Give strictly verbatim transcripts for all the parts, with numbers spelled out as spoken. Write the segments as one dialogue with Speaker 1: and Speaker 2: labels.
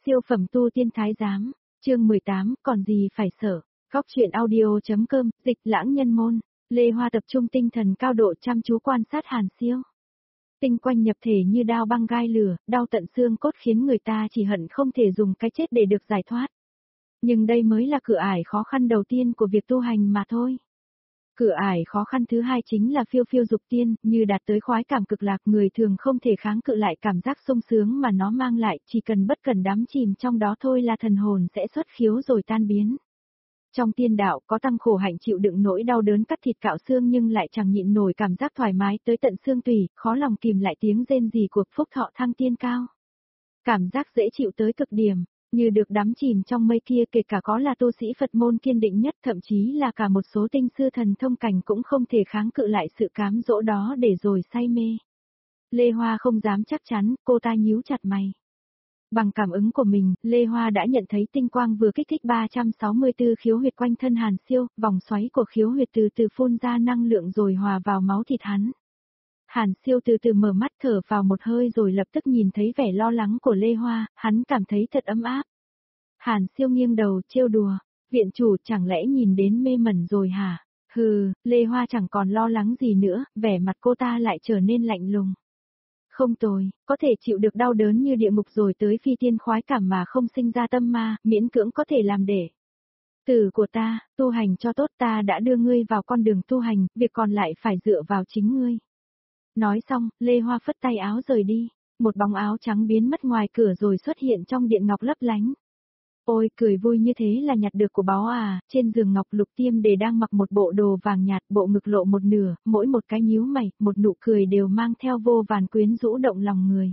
Speaker 1: Siêu phẩm tu tiên thái giám, chương mười tám, còn gì phải sợ. Góc truyện audio.com, dịch lãng nhân môn. Lê Hoa tập trung tinh thần cao độ chăm chú quan sát Hàn Siêu. Tinh quanh nhập thể như đao băng gai lửa, đau tận xương cốt khiến người ta chỉ hận không thể dùng cái chết để được giải thoát. Nhưng đây mới là cửa ải khó khăn đầu tiên của việc tu hành mà thôi. Cửa ải khó khăn thứ hai chính là phiêu phiêu dục tiên, như đạt tới khoái cảm cực lạc, người thường không thể kháng cự lại cảm giác sung sướng mà nó mang lại, chỉ cần bất cần đắm chìm trong đó thôi là thần hồn sẽ xuất khiếu rồi tan biến. Trong tiên đạo có tăng khổ hạnh chịu đựng nỗi đau đớn cắt thịt cạo xương nhưng lại chẳng nhịn nổi cảm giác thoải mái tới tận xương tủy, khó lòng kìm lại tiếng rên rỉ của phúc thọ thăng tiên cao. Cảm giác dễ chịu tới cực điểm. Như được đắm chìm trong mây kia, kể cả có là tu sĩ Phật môn kiên định nhất, thậm chí là cả một số tinh sư thần thông cảnh cũng không thể kháng cự lại sự cám dỗ đó để rồi say mê. Lê Hoa không dám chắc chắn, cô ta nhíu chặt mày. Bằng cảm ứng của mình, Lê Hoa đã nhận thấy tinh quang vừa kích thích ba trăm sáu mươi tư khiếu huyệt quanh thân Hàn Siêu, vòng xoáy của khiếu huyệt từ từ phun ra năng lượng rồi hòa vào máu thịt hắn. Hàn Siêu từ từ mở mắt thở vào một hơi rồi lập tức nhìn thấy vẻ lo lắng của Lê Hoa, hắn cảm thấy thật ấm áp. Hàn Siêu nghiêng đầu trêu đùa, viện chủ chẳng lẽ nhìn đến mê mẩn rồi hả? Hừ, Lê Hoa chẳng còn lo lắng gì nữa, vẻ mặt cô ta lại trở nên lạnh lùng. Không tồi, có thể chịu được đau đớn như địa ngục rồi tới phi tiên khoái cảm mà không sinh ra tâm ma, miễn cưỡng có thể làm để. Tử của ta, tu hành cho tốt, ta đã đưa ngươi vào con đường tu hành, việc còn lại phải dựa vào chính ngươi. Nói xong, Lê Hoa phất tay áo rời đi, một bóng áo trắng biến mất ngoài cửa rồi xuất hiện trong điện ngọc lấp lánh. Ôi, cười vui như thế là nhặt được của báu à, trên giường ngọc Lục Tiêm Đề đang mặc một bộ đồ vàng nhạt, bộ ngực lộ một nửa, mỗi một cái nhíu mày, một nụ cười đều mang theo vô vàn quyến rũ động lòng người.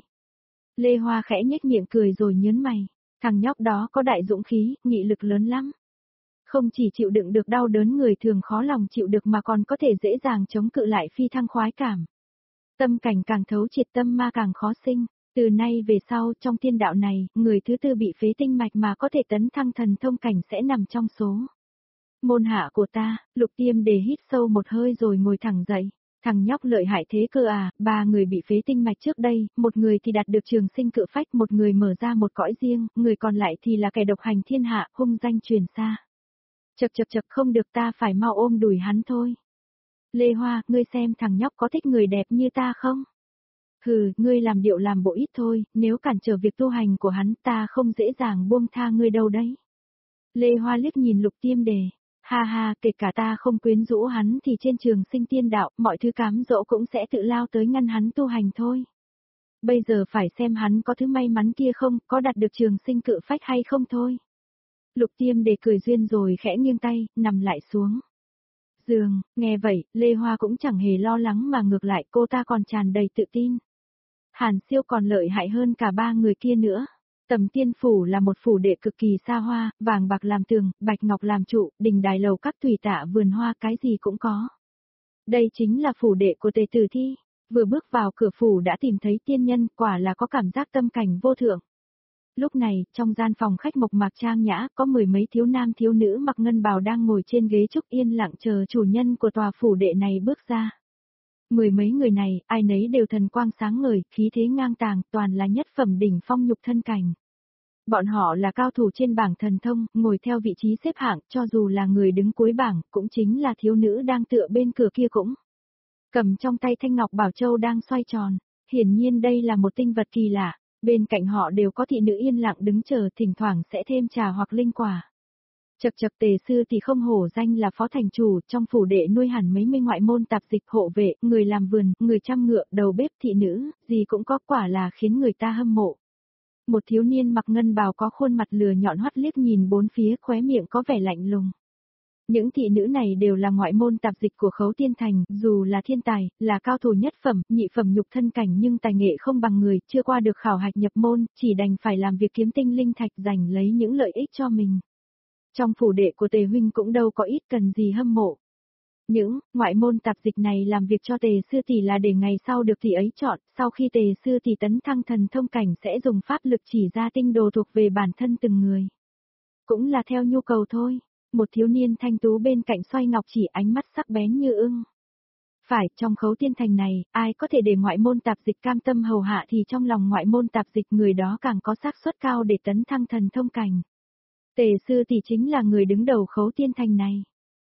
Speaker 1: Lê Hoa khẽ nhếch miệng cười rồi nhớn mày, thằng nhóc đó có đại dũng khí, nghị lực lớn lắm. Không chỉ chịu đựng được đau đớn người thường khó lòng chịu được mà còn có thể dễ dàng chống cự lại phi thăng khoái cảm. Tâm cảnh càng thấu triệt tâm ma càng khó sinh, từ nay về sau trong thiên đạo này, người thứ tư bị phế tinh mạch mà có thể tấn thăng thần thông cảnh sẽ nằm trong số. Môn hạ của ta, Lục Tiêm Đề hít sâu một hơi rồi ngồi thẳng dậy, thằng nhóc lợi hại thế cơ à, ba người bị phế tinh mạch trước đây, một người thì đạt được trường sinh cự phách, một người mở ra một cõi riêng, người còn lại thì là kẻ độc hành thiên hạ, hung danh truyền xa. Chậc chậc chậc, không được, ta phải mau ôm đùi hắn thôi. Lê Hoa, ngươi xem thằng nhóc có thích người đẹp như ta không? Hừ, ngươi làm điệu làm bộ ít thôi, nếu cản trở việc tu hành của hắn ta không dễ dàng buông tha ngươi đâu đấy. Lê Hoa liếc nhìn Lục Tiêm Đề, ha ha, kể cả ta không quyến rũ hắn thì trên trường sinh tiên đạo, mọi thứ cám dỗ cũng sẽ tự lao tới ngăn hắn tu hành thôi. Bây giờ phải xem hắn có thứ may mắn kia không, có đạt được trường sinh cự phách hay không thôi. Lục Tiêm Đề cười duyên rồi khẽ nghiêng tay, nằm lại xuống giường, nghe vậy, Lê Hoa cũng chẳng hề lo lắng mà ngược lại cô ta còn tràn đầy tự tin. Hàn Siêu còn lợi hại hơn cả ba người kia nữa. Tầm Tiên Phủ là một phủ đệ cực kỳ xa hoa, vàng bạc làm tường, bạch ngọc làm trụ, đình đài lầu các tùy tạ vườn hoa cái gì cũng có. Đây chính là phủ đệ của Tề Tử Thi, vừa bước vào cửa phủ đã tìm thấy tiên nhân, quả là có cảm giác tâm cảnh vô thượng. Lúc này, trong gian phòng khách mộc mạc trang nhã, có mười mấy thiếu nam thiếu nữ mặc ngân bào đang ngồi trên ghế trúc yên lặng chờ chủ nhân của tòa phủ đệ này bước ra. Mười mấy người này, ai nấy đều thần quang sáng ngời, khí thế ngang tàng, toàn là nhất phẩm đỉnh phong nhục thân cảnh. Bọn họ là cao thủ trên bảng thần thông, ngồi theo vị trí xếp hạng, cho dù là người đứng cuối bảng, cũng chính là thiếu nữ đang tựa bên cửa kia cũng. Cầm trong tay thanh ngọc bảo châu đang xoay tròn, hiển nhiên đây là một tinh vật kỳ lạ. Bên cạnh họ đều có thị nữ yên lặng đứng chờ, thỉnh thoảng sẽ thêm trà hoặc linh quả. Chậc chậc, Tề sư thì không hổ danh là phó thành chủ, trong phủ đệ nuôi hẳn mấy mươi ngoại môn tạp dịch, hộ vệ, người làm vườn, người chăm ngựa, đầu bếp, thị nữ, gì cũng có, quả là khiến người ta hâm mộ. Một thiếu niên mặc ngân bào có khuôn mặt lừa nhọn hoắt liếc nhìn bốn phía, khóe miệng có vẻ lạnh lùng. Những thị nữ này đều là ngoại môn tạp dịch của Khấu Tiên Thành, dù là thiên tài, là cao thủ nhất phẩm, nhị phẩm nhục thân cảnh nhưng tài nghệ không bằng người, chưa qua được khảo hạch nhập môn, chỉ đành phải làm việc kiếm tinh linh thạch giành lấy những lợi ích cho mình. Trong phủ đệ của Tề huynh cũng đâu có ít cần gì hâm mộ. Những ngoại môn tạp dịch này làm việc cho Tề sư tỷ là để ngày sau được tỷ ấy chọn, sau khi Tề sư tỷ tấn thăng thần thông cảnh sẽ dùng pháp lực chỉ ra tinh đồ thuộc về bản thân từng người. Cũng là theo nhu cầu thôi. Một thiếu niên thanh tú bên cạnh xoay ngọc chỉ, ánh mắt sắc bén như ưng. Phải, trong khấu tiên thành này, ai có thể để ngoại môn tạp dịch cam tâm hầu hạ thì trong lòng ngoại môn tạp dịch người đó càng có xác suất cao để tấn thăng thần thông cảnh. Tề sư tỷ chính là người đứng đầu khấu tiên thành này.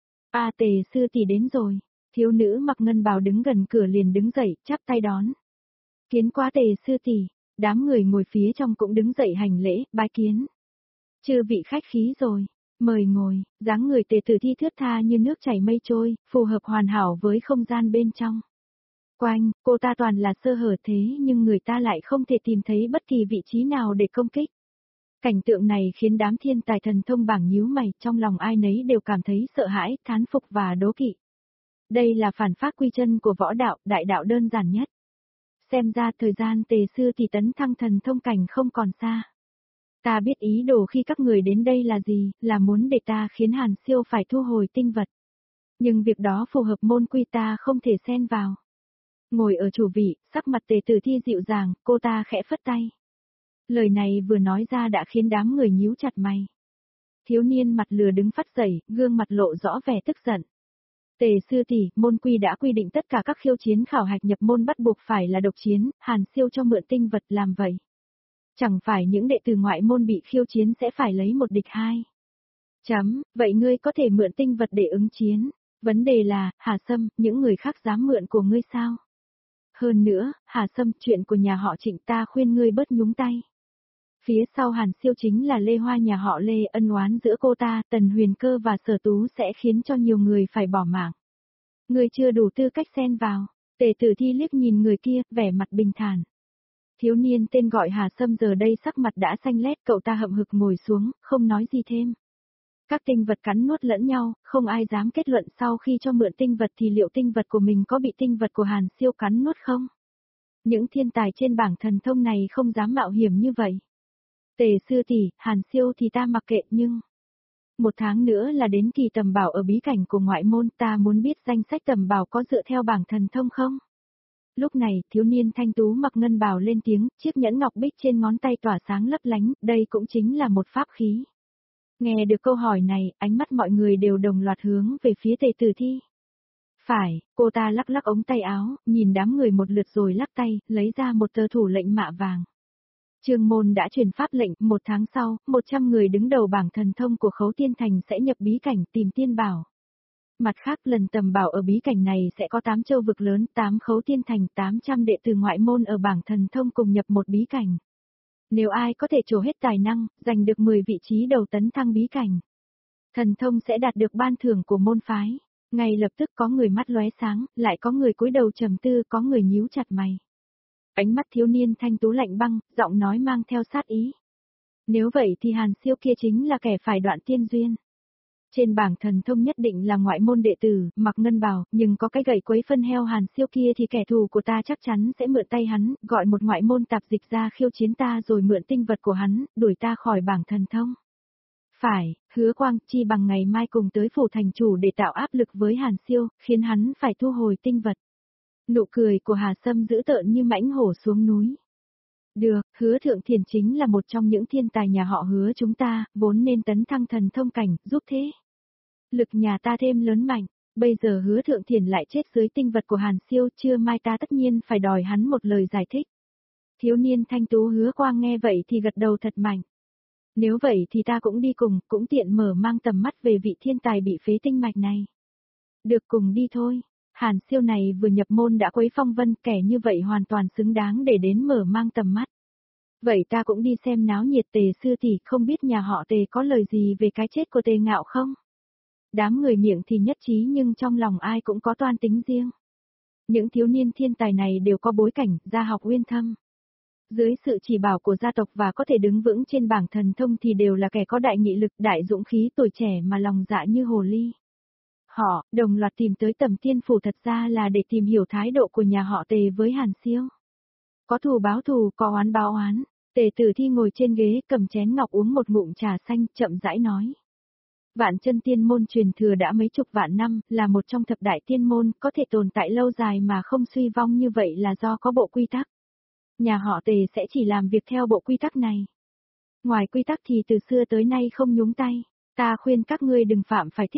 Speaker 1: A à, tề sư tỷ đến rồi. Thiếu nữ mặc ngân bào đứng gần cửa liền đứng dậy, chắp tay đón. Kiến quá tề sư tỷ, đám người ngồi phía trong cũng đứng dậy hành lễ, bái kiến. Chư vị khách khí rồi, mời ngồi, dáng người tề tử thi thướt tha như nước chảy mây trôi, phù hợp hoàn hảo với không gian bên trong. Quanh, cô ta toàn là sơ hở thế nhưng người ta lại không thể tìm thấy bất kỳ vị trí nào để công kích. Cảnh tượng này khiến đám thiên tài thần thông bảng nhíu mày, trong lòng ai nấy đều cảm thấy sợ hãi, thán phục và đố kỵ. Đây là phản phác quy chân của võ đạo, đại đạo đơn giản nhất. Xem ra thời gian tề sư thì tấn thăng thần thông cảnh không còn xa. Ta biết ý đồ khi các người đến đây là gì, là muốn để ta khiến Hàn Siêu phải thu hồi tinh vật. Nhưng việc đó phù hợp môn quy ta không thể xen vào. Ngồi ở chủ vị, sắc mặt tề tử thi dịu dàng, cô ta khẽ phất tay. Lời này vừa nói ra đã khiến đám người nhíu chặt mày. Thiếu niên mặt lừa đứng phát dậy, gương mặt lộ rõ vẻ tức giận. Tề sư tỷ, môn quy đã quy định tất cả các khiêu chiến khảo hạch nhập môn bắt buộc phải là độc chiến, Hàn Siêu cho mượn tinh vật làm vậy. Chẳng phải những đệ tử ngoại môn bị khiêu chiến sẽ phải lấy một địch hai. Chấm, vậy ngươi có thể mượn tinh vật để ứng chiến. Vấn đề là, Hà Sâm, những người khác dám mượn của ngươi sao? Hơn nữa, Hà Sâm, chuyện của nhà họ Trịnh ta khuyên ngươi bớt nhúng tay. Phía sau Hàn Siêu chính là Lê Hoa nhà họ Lê, ân oán giữa cô ta, Tần Huyền Cơ và Sở Tú sẽ khiến cho nhiều người phải bỏ mạng. Ngươi chưa đủ tư cách xen vào. Tề Tử Thi liếc nhìn người kia, vẻ mặt bình thản. Thiếu niên tên gọi Hà Sâm giờ đây sắc mặt đã xanh lét, cậu ta hậm hực ngồi xuống, không nói gì thêm. Các tinh vật cắn nuốt lẫn nhau, không ai dám kết luận sau khi cho mượn tinh vật thì liệu tinh vật của mình có bị tinh vật của Hàn Siêu cắn nuốt không? Những thiên tài trên bảng thần thông này không dám mạo hiểm như vậy. Tề sư tỷ, Hàn Siêu thì ta mặc kệ nhưng... Một tháng nữa là đến kỳ tầm bảo ở bí cảnh của ngoại môn, ta muốn biết danh sách tầm bảo có dựa theo bảng thần thông không? Lúc này, thiếu niên thanh tú mặc ngân bào lên tiếng, chiếc nhẫn ngọc bích trên ngón tay tỏa sáng lấp lánh, đây cũng chính là một pháp khí. Nghe được câu hỏi này, ánh mắt mọi người đều đồng loạt hướng về phía Tề Tử Thi. Phải, cô ta lắc lắc ống tay áo, nhìn đám người một lượt rồi lắc tay, lấy ra một tờ thủ lệnh mạ vàng. Trương môn đã truyền pháp lệnh, một tháng sau, một trăm người đứng đầu bảng thần thông của Khấu Tiên Thành sẽ nhập bí cảnh tìm tiên bảo. Mặt khác lần tầm bảo ở bí cảnh này sẽ có tám châu vực lớn, tám Khấu Tiên Thành, tám trăm đệ tử ngoại môn ở bảng thần thông cùng nhập một bí cảnh. Nếu ai có thể trổ hết tài năng, giành được mười vị trí đầu tấn thăng bí cảnh, thần thông sẽ đạt được ban thưởng của môn phái. Ngay lập tức có người mắt lóe sáng, lại có người cúi đầu trầm tư, có người nhíu chặt mày. Ánh mắt thiếu niên thanh tú lạnh băng, giọng nói mang theo sát ý. Nếu vậy thì Hàn Siêu kia chính là kẻ phải đoạn tiên duyên. Trên bảng thần thông nhất định là ngoại môn đệ tử, mặc ngân bào, nhưng có cái gậy quấy phân heo Hàn Siêu kia thì kẻ thù của ta chắc chắn sẽ mượn tay hắn, gọi một ngoại môn tạp dịch ra khiêu chiến ta rồi mượn tinh vật của hắn, đuổi ta khỏi bảng thần thông. Phải, Hứa Quang chi bằng ngày mai cùng tới phủ thành chủ để tạo áp lực với Hàn Siêu, khiến hắn phải thu hồi tinh vật. Nụ cười của Hà Sâm dữ tợn như mãnh hổ xuống núi. Được, Hứa Thượng Thiền chính là một trong những thiên tài nhà họ Hứa chúng ta, vốn nên tấn thăng thần thông cảnh, giúp thế. Lực nhà ta thêm lớn mạnh, bây giờ Hứa Thượng Thiền lại chết dưới tinh vật của Hàn Siêu, chưa mai ta tất nhiên phải đòi hắn một lời giải thích. Thiếu niên thanh tú Hứa Quang nghe vậy thì gật đầu thật mạnh. Nếu vậy thì ta cũng đi cùng, cũng tiện mở mang tầm mắt về vị thiên tài bị phế tinh mạch này. Được, cùng đi thôi. Hàn Siêu này vừa nhập môn đã quấy phong vân, kẻ như vậy hoàn toàn xứng đáng để đến mở mang tầm mắt. Vậy ta cũng đi xem náo nhiệt. Tề sư tỷ, không biết nhà họ Tề có lời gì về cái chết của Tề Ngạo không? Đám người miệng thì nhất trí nhưng trong lòng ai cũng có toan tính riêng. Những thiếu niên thiên tài này đều có bối cảnh, gia học uyên thâm. Dưới sự chỉ bảo của gia tộc và có thể đứng vững trên bảng thần thông thì đều là kẻ có đại nghị lực, đại dũng khí, tuổi trẻ mà lòng dạ như hồ ly. Họ, đồng loạt tìm tới Tầm Tiên Phủ thật ra là để tìm hiểu thái độ của nhà họ Tề với Hàn Siêu. Có thù báo thù, có oán báo oán. Tề Tử Thi ngồi trên ghế cầm chén ngọc uống một ngụm trà xanh, chậm rãi nói. Vạn chân tiên môn truyền thừa đã mấy chục vạn năm, là một trong thập đại tiên môn, có thể tồn tại lâu dài mà không suy vong như vậy là do có bộ quy tắc. Nhà họ Tề sẽ chỉ làm việc theo bộ quy tắc này. Ngoài quy tắc thì từ xưa tới nay không nhúng tay, ta khuyên các ngươi đừng phạm phải thiết luật.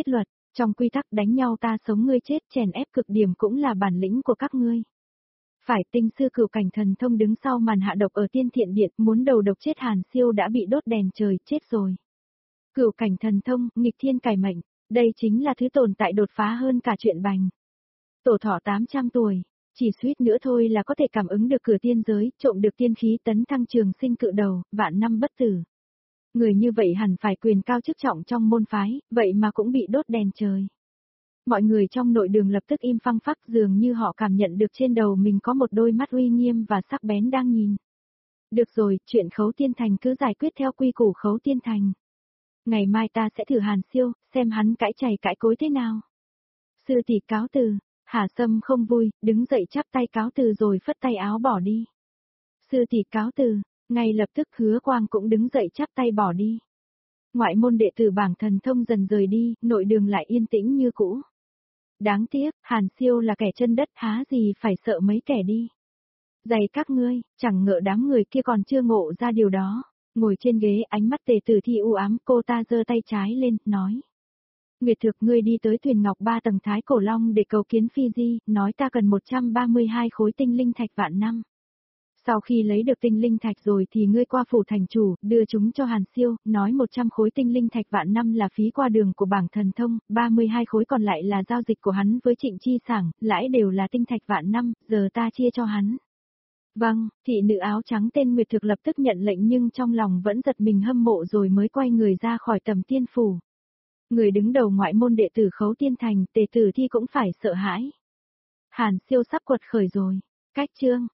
Speaker 1: Trong quy tắc đánh nhau ta sống ngươi chết chèn ép cực điểm cũng là bản lĩnh của các ngươi. Phải tinh sư cửu cảnh thần thông đứng sau màn hạ độc ở tiên thiện điện muốn đầu độc chết Hàn Siêu đã bị đốt đèn trời chết rồi. Cửu cảnh thần thông, nghịch thiên cải mệnh, đây chính là thứ tồn tại đột phá hơn cả chuyện bành. Tổ thọ tám trăm tuổi, chỉ suýt nữa thôi là có thể cảm ứng được cửa tiên giới, trộm được tiên khí tấn thăng trường sinh cự đầu, vạn năm bất tử. Người như vậy hẳn phải quyền cao chức trọng trong môn phái, vậy mà cũng bị đốt đèn trời. Mọi người trong nội đường lập tức im phăng phắc dường như họ cảm nhận được trên đầu mình có một đôi mắt uy nghiêm và sắc bén đang nhìn. Được rồi, chuyện Khấu Tiên Thành cứ giải quyết theo quy củ Khấu Tiên Thành. Ngày mai ta sẽ thử Hàn Siêu, xem hắn cãi chày cãi cối thế nào. Sư tỷ cáo từ, Hà Sâm không vui, đứng dậy chắp tay cáo từ rồi phất tay áo bỏ đi. Sư tỷ cáo từ, ngay lập tức Hứa Quang cũng đứng dậy chắp tay bỏ đi. Ngoại môn đệ tử bảng thần thông dần rời đi, nội đường lại yên tĩnh như cũ. Đáng tiếc, Hàn Siêu là kẻ chân đất há gì phải sợ mấy kẻ đi. Dày các ngươi, chẳng ngờ đám người kia còn chưa ngộ ra điều đó. Ngồi trên ghế ánh mắt tề tử thi u ám, cô ta giơ tay trái lên, nói. Nguyệt Thực ngươi đi tới thuyền ngọc ba tầng Thái Cổ Long để cầu kiến Phi Di, nói ta cần một trăm ba mươi hai khối tinh linh thạch vạn năm. Sau khi lấy được tinh linh thạch rồi thì ngươi qua phủ thành chủ, đưa chúng cho Hàn Siêu, nói một trăm khối tinh linh thạch vạn năm là phí qua đường của bảng thần thông, ba mươi hai khối còn lại là giao dịch của hắn với Trịnh Chi Sảng, lãi đều là tinh thạch vạn năm, giờ ta chia cho hắn. Vâng, thị nữ áo trắng tên Nguyệt Thực lập tức nhận lệnh nhưng trong lòng vẫn giật mình hâm mộ rồi mới quay người ra khỏi tầm tiên phủ. Người đứng đầu ngoại môn đệ tử Khấu Tiên Thành, tề tử thi cũng phải sợ hãi. Hàn Siêu sắp quật khởi rồi. Cách chương